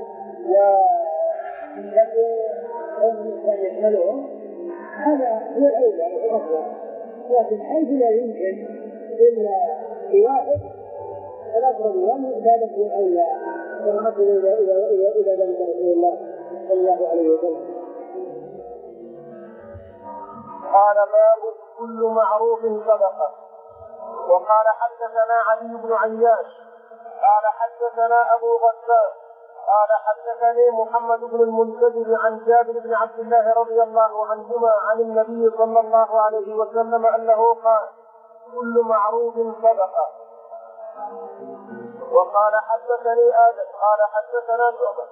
والإنسان يشملهم هذا هو الأولى والأفضل، لكن حيث لا يمكن إلا بواحد فالأقرب له ذلك هو الأولى، ونصل إلى إلى إلى ذلك رسول الله صلى الله عليه وسلم. قال باب كل معروف صدقة. وقال حدثنا علي بن عياش قال حدثنا أبو غسان قال حدثني محمد بن المنكدر عن جابر بن عبد الله رضي الله عنهما عن النبي صلى الله عليه وسلم أنه قال كل معروف صدقة. وقال حدثني آدم قال حدثنا شعبة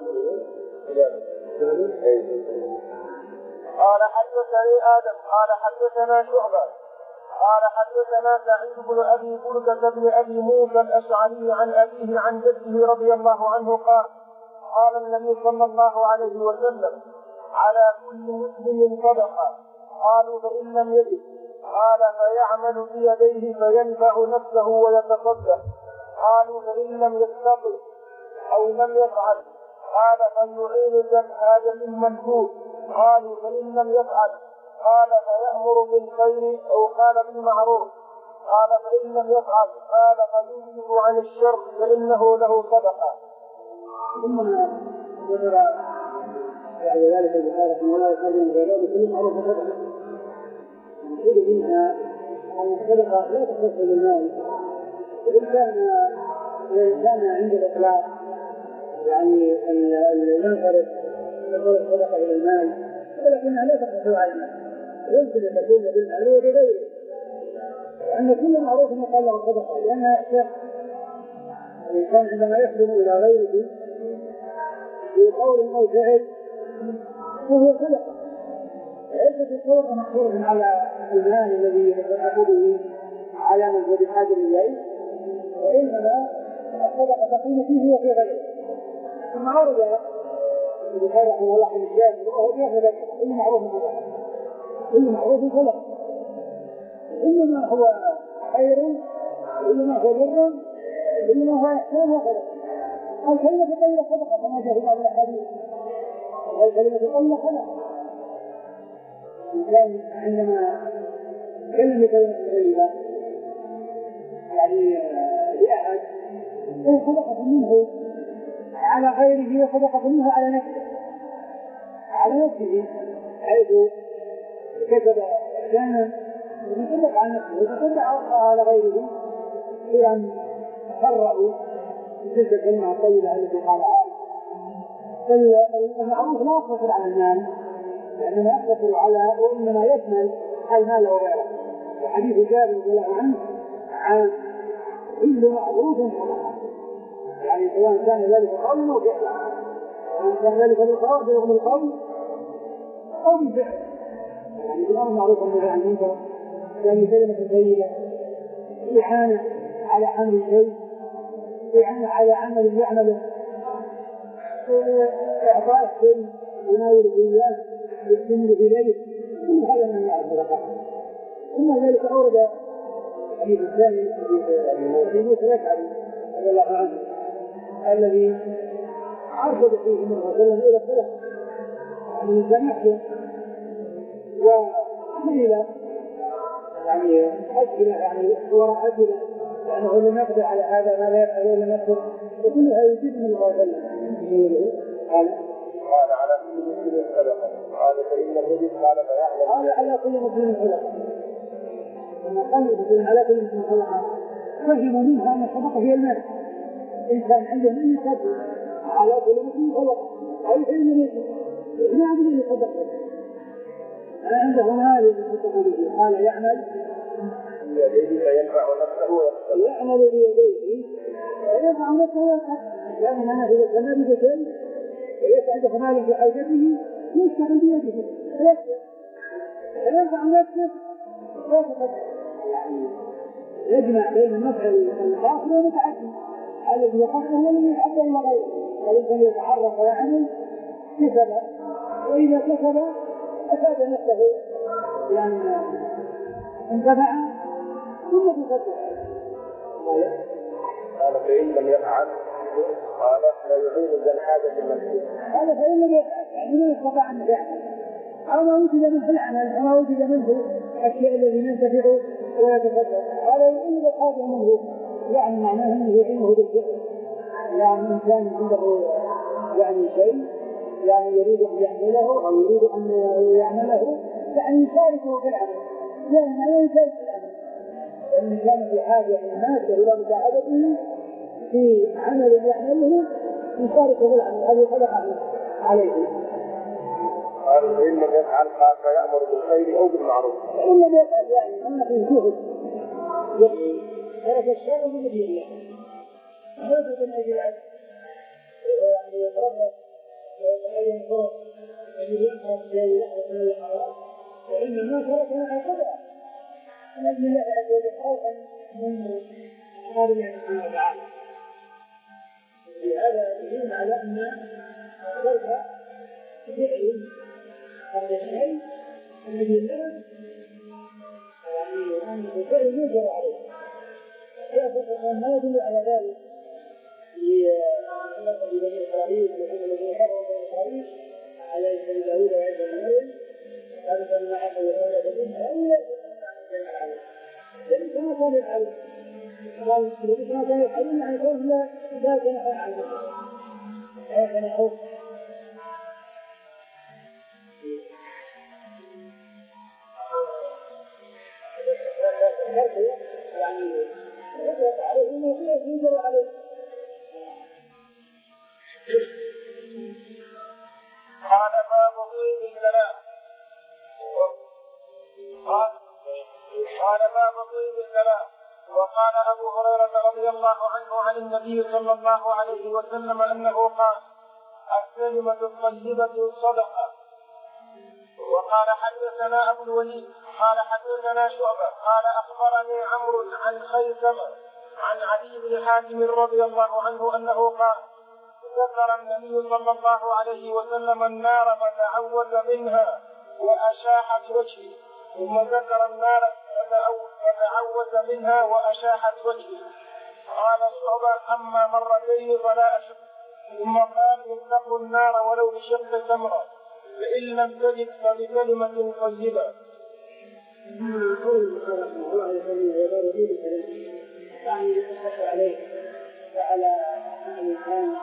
قال حدثني آدم قال حدثنا شعبة قال حدثنا سعيد بن أبي بردة بن أبي موسى الأشعري عن أبيه عن جده رضي الله عنه قال قال النبي صلى الله عليه وسلم على كل مسلم صدقة. قالوا فإن لم يجد قال فيعمل بيديه فينفع نفسه ويتصدق. قالوا فإن لم يستطع أو لم يفعل قال فليعين الحاجة المنفوذ. قالوا فإن لم يفعل قال فيأمر بالخير أو قال بالمعروف. قال فإن لم يفعل قال فيمسك عن الشر فإنه له صدقة. ثم ذكر بعد ذلك البخاري رحمه الله وسلم بيان كل معروف صدقة. المقصود منها أن الصدقة لا تختص بالمال، وإن كان الإنسان عند الإطلاق يعني المنفرد يقول الصدقة إلى المال، ولكنها لا تختص على المال، يمكن أن تكون بالمال وبغيره، لأن كل معروف يقال له صدقة، لأن الإنسان عندما يخدم إلى غيره في قول أو فعل فهو صدقة. ليست الصدقة محصورة على المال الذي يتصدق به على من هو بحاجة إليه، وإنما الصدقة تكون فيه وفي غيره. ثم عرض البخاري رحمه الله عن الجابر وهو يأخذ كل معروف صدقة، كل معروف صدقة، إنما هو خير، إنما هو بر، إنما هو إحسان وصدقة. الكلمة الطيبة صدقة كما جاء في بعض الأحاديث، الكلمة الطيبة صدقة. الإنسان عندما كلمة كلمة طيبة يعني لأحد هي صدقة منه على غيره وصدقة منه على نفسه، على نفسه حيث كتب إحسانا وتصدق على نفسه وتصدق على غيره بأن خرأوا تلك الكلمة الطيبة التي قالها. فالمعروف لا يقتصر على المال، لأنه يقتصر على وإنما يشمل المال وغيره. وحديث جابر رضي الله عنه عن كل معروف صدقة، يعني سواء كان ذلك قولا أو فعلا، سواء كان ذلك بالقول بيغم القول أو بالفعل. يعني الأمر معروف والنهي عن المنكر، يعني كلمة طيبة، إعانة على عمل شيء، إعانة على عمل يعمله، إعطاء شيء يناول إياه يستند إليه، كل هذا من أنواع الصدقات. ثم ذلك أورد الحديث الثاني في موسى الأشعري رضي الله عنه الذي أرشد فيه النبي صلى الله عليه وسلم إلى الصدقة، يعني الإنسان يحسن وقيل يعني أسئلة يعني وراء أسئلة، لأنه لم يقدر على هذا ما لا يفعل لم يقدر، وكلها يجيب من الله صلى الله عليه وسلم. قال قال على كل مسلم صدقة. قال فإن الذي قال فيعلم قال على كل مسلم صدقة. لما قال على كل مسلم صدقة فهموا منها أن الصدقة هي المال. إنسان عنده من يصدق على كل مسلم صدقة، أي فإن مسلم ما عنده من يصدق، أنا عنده مال يصدق به. قال يعمل بيديه فينفع نفسه ويتصدق. يعمل بيديه فينفع نفسه ويتصدق، لأن أنا إذا كان بشيء ويسعد مال في حاجته يشتغل بيده فينفع نفسه ويتصدق. يعني يجمع بين النفع الخاص والمتعدي، الذي يخصه والذي يتعدى إلى غيره. فالإنسان يتحرك ويعمل كسب، وإذا كسب أفاد نفسه يعني انتفع ثم تصدق. قال فإن لم يفعل قال لا يعين ذا الحاجة المنفوذ. قال فإن لم يفعل يعني لا يستطيع أن يفعل، أو ما وجد منه العمل أو ما وجد منه الشيء الذي ينتفع ويتصدق، قال يعين ذا الحاجة المنفوذ، يعني معناه أنه يعينه بالفعل. يعني إنسان عنده يعني شيء يعني يريد أن يعمله أو يريد أن يعمله، يعني يشاركه في العمل، يعني ما يشارك في العمل، لأن كان في حاجة ماسة إلى مساعدته في عمل يعمله يشارك في العمل، هذا صدقة عليه. قال فإن لم يفعل قال فيأمر بالخير أو بالمعروف. فإن لم يفعل يعني أن فيه جهد يبغي ترك الشر من الله هذا من أجل يعني يتربى ويتعين فرص أن ينقص في لحظة من الحرام وإنما تركها على قدره من أجل الله عز وجل خوفا من هذا الله سبحانه وتعالى. هذا يدل على أن ترك فعل هذا الشيء الذي لا يعني أنه فعل يجرى عليه ما يدل على ذلك في بني إسرائيل وهم الذين كفروا بني إسرائيل على سيد داوود وعيسى بن مريم قالوا فلما حصل يقول لدينا ألا ليس ما كان يفعلون قال ليس ما كان يفعلون يعني قول لا لا كان يفعل لا كان يحب يعني يجب عليه انه يجب عليه. قال باب طيب الكلام قال قال باب طيب الكلام. وقال ابو هريره رضي الله عنه عن النبي صلى الله عليه وسلم انه قال الكلمه الطيبه صدقه. وقال حدثنا ابو الوليد قال حدثنا شعبه قال اخبرني عمرو عن خيثمه عن علي بن حاتم رضي الله عنه انه قال ذكر النبي صلى الله عليه وسلم النار فتعوذ منها واشاحت وجهه ثم ذكر النار فتعوذ منها واشاحت وجهه. قال شعبه اما مرتين فلا اشك. ثم قال اتقوا النار ولو بشق تمره فإن لم تجد فبكلمة طيبة. قول الله يسميه ويدار به الكلام يعني يتفق عليه وعلى الإنسان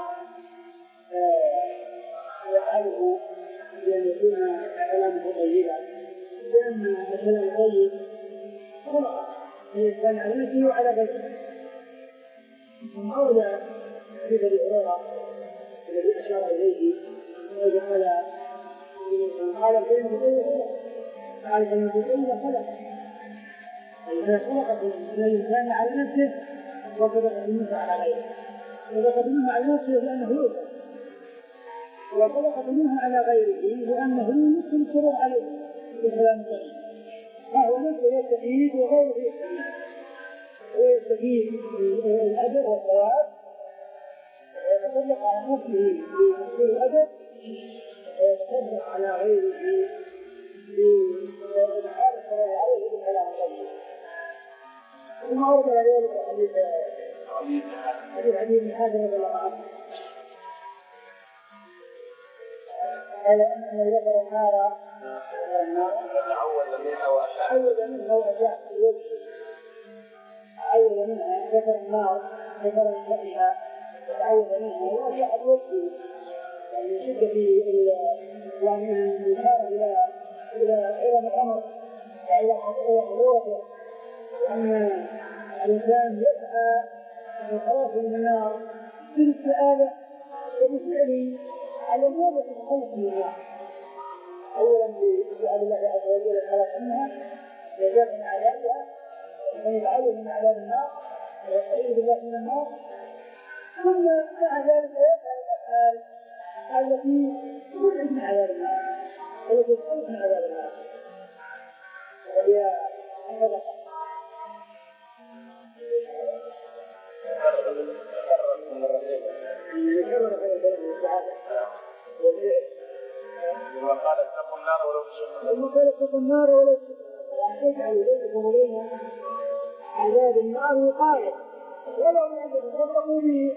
يفعله بأن يكون كلامه طيبا لأن الكلام الطيب خلق الإنسان على نفسه وعلى غيره. ثم أولى حديث أبي هريرة الذي أشار إليه وقال قال كلمة طيبة قال كلمة طيبة خلق إذا خلقت الإنسان على نفسه وصدقت منه على غيره وصدقت منه على نفسه لأنه يوسف وصدقت منه على غيره لأنه يمكن الشرور عليه بكلام طيب فهو نفسه يستفيد وغيره يستفيد ويستفيد الأجر والثواب ويتصدق على نفسه بمحصول الأجر ويتصدق على غيره بإدخال الصلاة عليه بالكلام الطيب. ثم أورد ذلك حديث حديث حديث بن حاتم رضي الله عنه قال أنه ذكر النار تعوذ منها وأشاحت تعوذ منها وأشاحت وجهه تعوذ منها ذكر النار ذكر الشرها تعوذ منها وأشاحت وجهه يعني شد في يعني الإشارة إلى إلى عظم الأمر وإلى خطورته أن الإنسان يسعى للخلاص من النار بالاستعاذة وبفعله على ماذا تتخلص من النار. أولا بسؤال الله عز وجل الخلاص منها ويجاب من عذابها ومن يتعوذ من عذاب النار ويستعيذ بالله من النار. ثم مع ذلك يفعل الأفعال التي تبعد من عذاب النار والتي تخلص من عذاب النار وهي صدقة. وقال اتقوا النار ولو بشق وقال اتقوا النار ولو بشق يعني تجعل بينكم وبين عذاب النار وقاية ولو يعجب تصدقوا به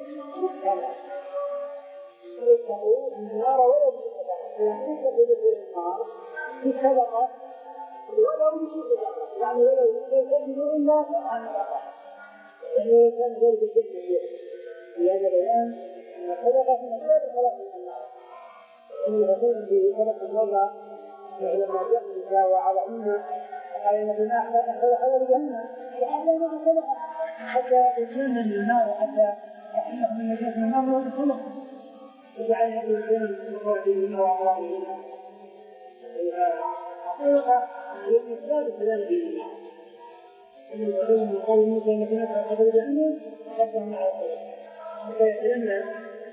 اتقوا النار ولو بشق يعني تتقوا به النار بصدقة ولو بشق يعني ولو يجدوا إلا عن الأقل يعني كان ذلك الشيء لأن الآن الصدقة من أسباب الخلاص من النار. إن الرسول في صدقة المرأة لما جاء النساء وعظمنا قال إن بنا أحد حول جهنم وحتى يمر الصدقة حتى يسلم من النار وحتى يحمل من نجاة من النار والصدقة وجعل هذه الجنة بصورته وأعراضه. الصدقة هي من أسباب السلام به قال موسى انك نفسك قبل جهنم فقدم مع القلب فيتلمى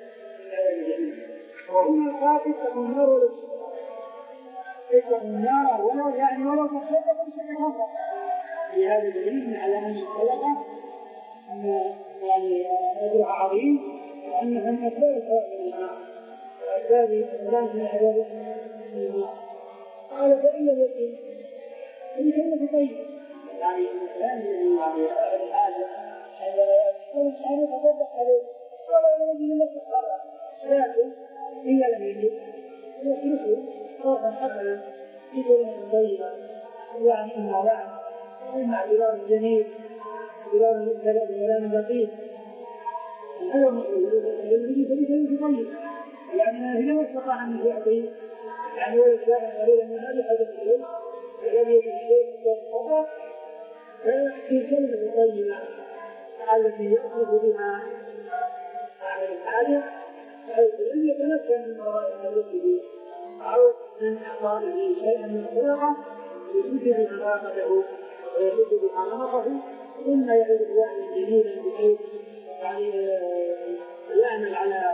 وإن القاتل تكون النار ولو تكون النار ولو يعني ولو تخلق بشكل مطلق. لهذا دليل على أن الخلقة يعني أجرها عظيم وأنها من أسباب الخلق من النار وأسباب الإسلام من عذاب النار. قال فإن اليقين إن كلمة طيب يعني الإنسان الذي يعني أهل الحاجة عندما يكون يتصدق عليه ولا يجد لك الصلاة لكن إذا لم يجد يتركه صوتا حسنا في كلمة طيبة يعني إما بعد إما بلون جميل بلون بلون لطيف هذا الذي بكلمة طيب يعني إذا ما استطاع أن يعطي يعني هو يشاء قليلا من هذا حدث اليوم الذي يجد الشيء الخطأ ففي كلمة طيبة التي يأخذ بها عن الحاجة حيث لم يتمكن من وراء حدثه أو من إعطائه شيئا من الخلقة يجد علاقته ويجد بحرمته ثم يعود بوعي جديدا بحيث يعني يعمل على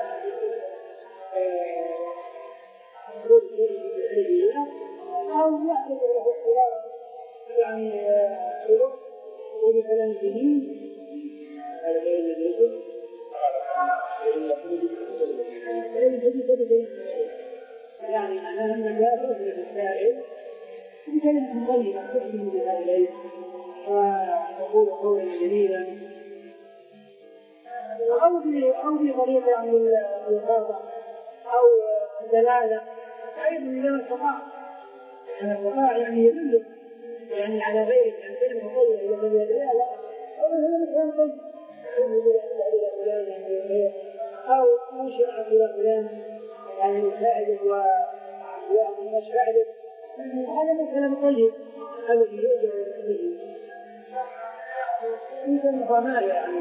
حدود الحديثية أو يحدث له اختلاف يعني خلق وبكلام جديد هذا غير الذي يعني أنا لما جاء رجل السائل بكلمة طيبة تحمل بها إليه وتقول قولا جميلا أو بطريقة من الخاطئ أو دلالة أيضا إذا استطاع أن استطاع يعني يدل يعني على غيره عن كلمة طيبة إذا كان يدلها لا أو هو مثلا طيب إلى فلان يعني أو منشئ إلى فلان يعني مساعدة ومش فاعدة هذا مثلا طيب الذي يؤجر به يمكن مقامات يعني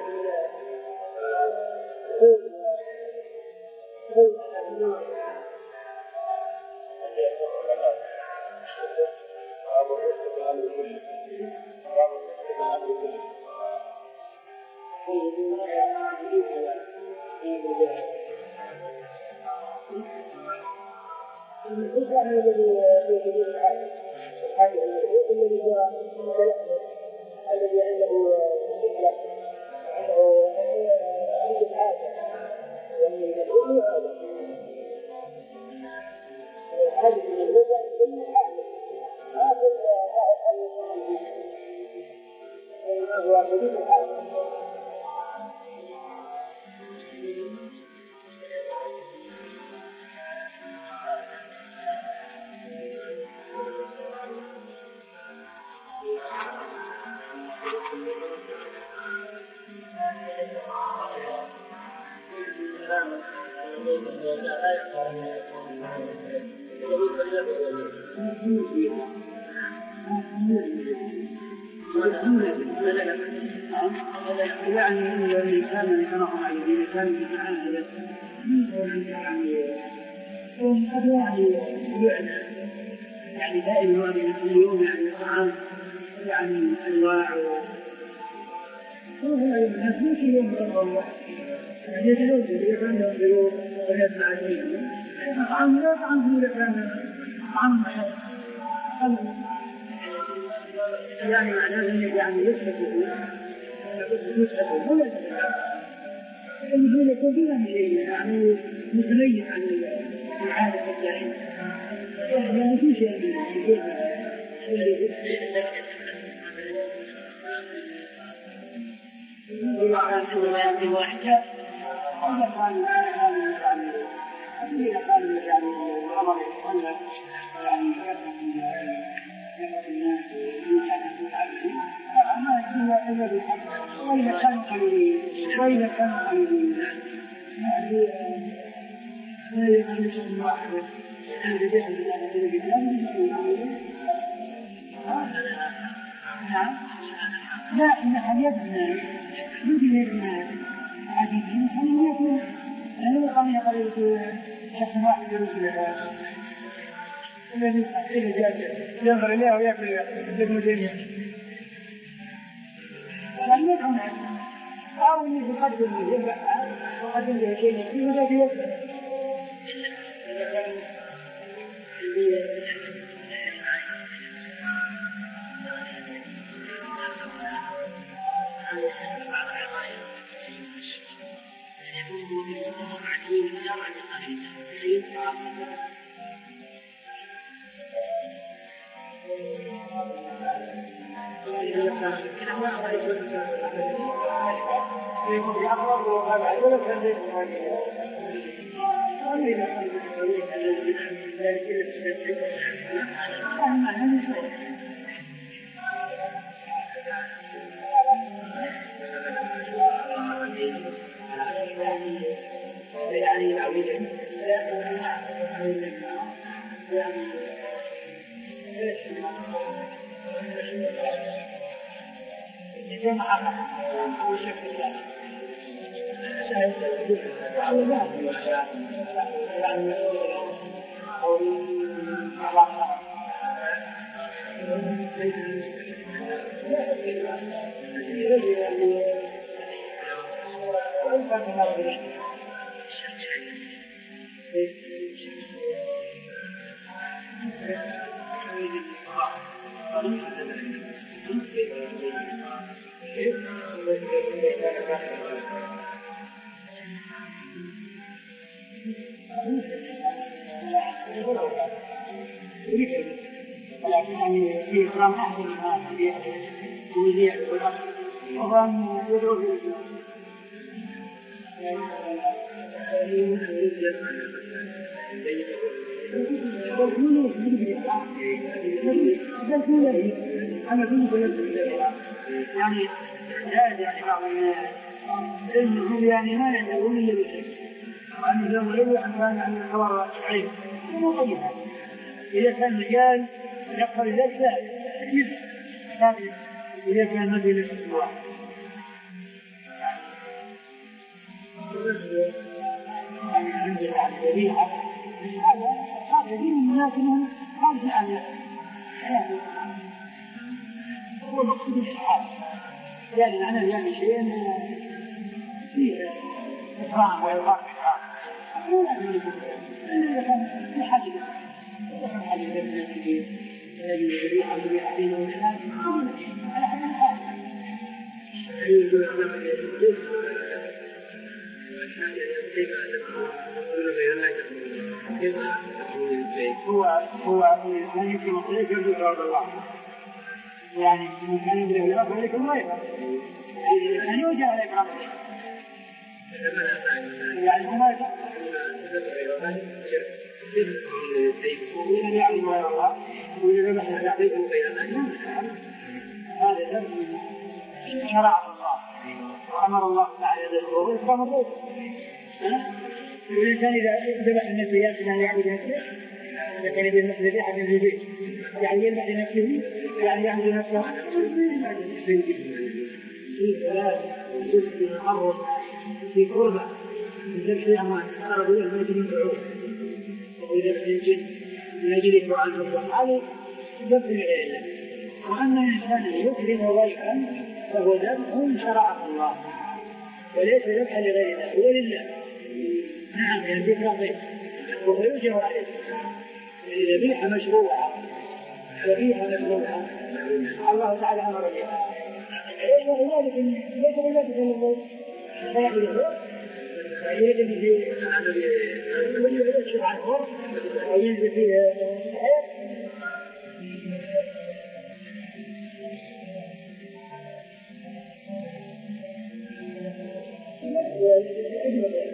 الذي عنده عنده حاجة ومن هذا الحاجة من اللغة كل حاجة هذا هو شديد الحاجة يعني إن الإنسان يتنقل على الإنسان يتعامل يعني يعني يعني دائما هذا كل يوم يعني طعام يعني أنواع الناس مش يوم الله يعني يتلوث يكون يوم ويسمع شيء طعام لا طعام إذا كان طعام محل يعني معناه أنه يعني يسلك يسلك ولا يسلك اللي يكون فيها شيء يعني متميز عن العادة الدائمة يعني في شيء إذا كان كل ما يأتي واحدة إذا كان إذا كان يعني الأمر يتطلب يعني يمكن الناس ما يكون إلا بالحق وإذا كانوا قليلين وإذا كانوا قليلين يعني لا يكون شيء واحد عند جهل الله جل جلاله نعم لا إنها يدنا يمكن يدنا عديدين فلن يكون لأنه قام يقول شخص واحد يرسل هذا الذي إذا جاء ينظر إليه ويأكل ابن تيمية هناك أو إني يقدم ينفع وقدم له شيء يكفيه ولا يوفر. يعني في إكرام أحد الناس ويذيع وهم يدعو في الإسلام. يعني زاد يعني بعض الناس يعني ما يدعون إلا بشيء وأن لو يدعو أن كان عن الحوار عيب مو طيب. إذا كان رجال يقبل ذلك لا لكن إذا كان مثل الواحد يعني عند الذبيحة هذا دين الناس منهم خارج عن حياته هو مقصود الحال يعني أنا يعني شيء فيه إكرام وإلغاء الإكرام لا لازم يكون إذا كان في حاجة وكان حاجة الذي الذبيحة الذبيحة بينه والناس على حد الحال هو هو من يمكن مطلق يرجو ثواب الله يعني من كان يملك الأرض عليكم غيره كان يوجه على إكرام يعني هما وإذا يعلم غير الله وإذا ذبح الزعيم هذا شرع الله وأمر الله تعالى بالظهور كما قلت والإنسان إذا ذبح النفسيات لا يعبد نفسه إذا كان يبي النفس ذبيحة من البيت يعني يذبح لنفسه يعني يعبد نفسه في ثلاث في محرم في قربة من ذبح الأمان أقرب إلى الميت من بعوض وذبح الجن من أجل يدفع عن الرب عليه ذبح العلة وأن الإنسان يكرم غيرا فهو ذبح شرعه الله وليس ذبحا لغير الله هو لله. نعم يعني ذكر غير وهو يوجه عليه الذبيحة مشروعة ذبيحة مشروعة الله تعالى أمر بها ولذلك ليس بذلك الله فيعمل الغير يريد أن يشرع عن الغر وينزل فيه الحياة